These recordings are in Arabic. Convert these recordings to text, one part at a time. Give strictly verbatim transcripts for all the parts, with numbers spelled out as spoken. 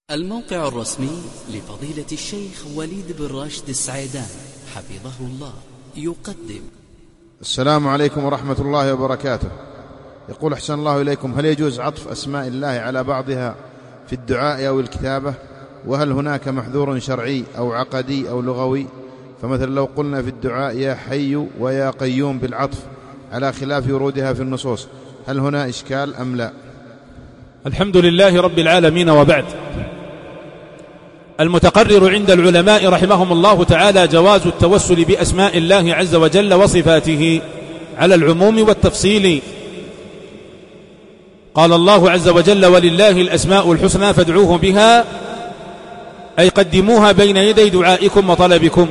الموقع الرسمي لفضيلة الشيخ وليد بن راشد السعيدان حفظه الله يقدم. السلام عليكم ورحمة الله وبركاته. يقول أحسن الله إليكم: هل يجوز عطف أسماء الله على بعضها في الدعاء أو الكتابة؟ وهل هناك محذور شرعي أو عقدي أو لغوي؟ فمثلا لو قلنا في الدعاء يا حي ويا قيوم بالعطف على خلاف ورودها في النصوص، هل هنا إشكال أم لا؟ الحمد لله رب العالمين، وبعد. المتقرر عند العلماء رحمهم الله تعالى جواز التوسل بأسماء الله عز وجل وصفاته على العموم والتفصيل. قال الله عز وجل: ولله الأسماء الحسنى فادعوه بها، أي قدموها بين يدي دعائكم وطلبكم.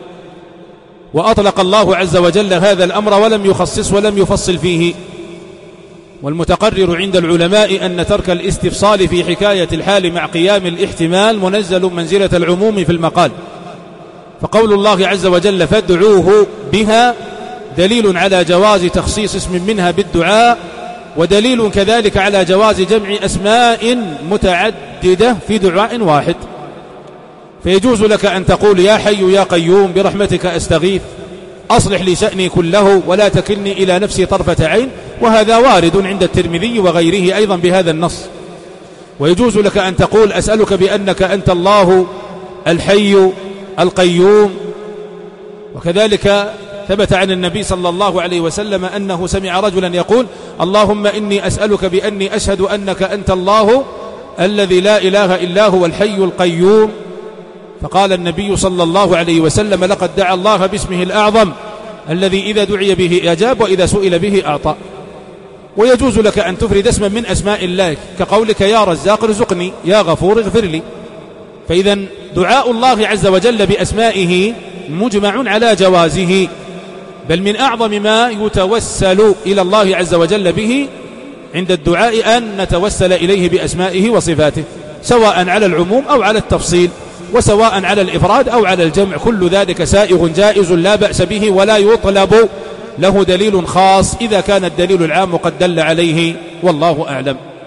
وأطلق الله عز وجل هذا الأمر ولم يخصص ولم يفصل فيه. والمتقرر عند العلماء أن ترك الاستفصال في حكاية الحال مع قيام الاحتمال منزل منزلة العموم في المقال. فقول الله عز وجل فادعوه بها دليل على جواز تخصيص اسم منها بالدعاء، ودليل كذلك على جواز جمع أسماء متعددة في دعاء واحد. فيجوز لك أن تقول يا حي يا قيوم برحمتك أستغيث، أصلح لي شأني كله ولا تكلني إلى نفسي طرفة عين، وهذا وارد عند الترمذي وغيره أيضا بهذا النص. ويجوز لك أن تقول أسألك بأنك أنت الله الحي القيوم. وكذلك ثبت عن النبي صلى الله عليه وسلم أنه سمع رجلا يقول: اللهم إني أسألك بأني أشهد أنك أنت الله الذي لا إله إلا هو الحي القيوم. فقال النبي صلى الله عليه وسلم: لقد دعا الله باسمه الأعظم الذي إذا دعي به أجاب وإذا سئل به أعطى. ويجوز لك أن تفرد اسما من أسماء الله كقولك يا رزاق ارزقني، يا غفور اغفر لي. فإذا دعاء الله عز وجل بأسمائه مجمع على جوازه، بل من أعظم ما يتوسل إلى الله عز وجل به عند الدعاء أن نتوسل إليه بأسمائه وصفاته، سواء على العموم أو على التفصيل، وسواء على الإفراد أو على الجمع، كل ذلك سائغ جائز لا بأس به، ولا يطلب له دليل خاص إذا كان الدليل العام قد دل عليه، والله أعلم.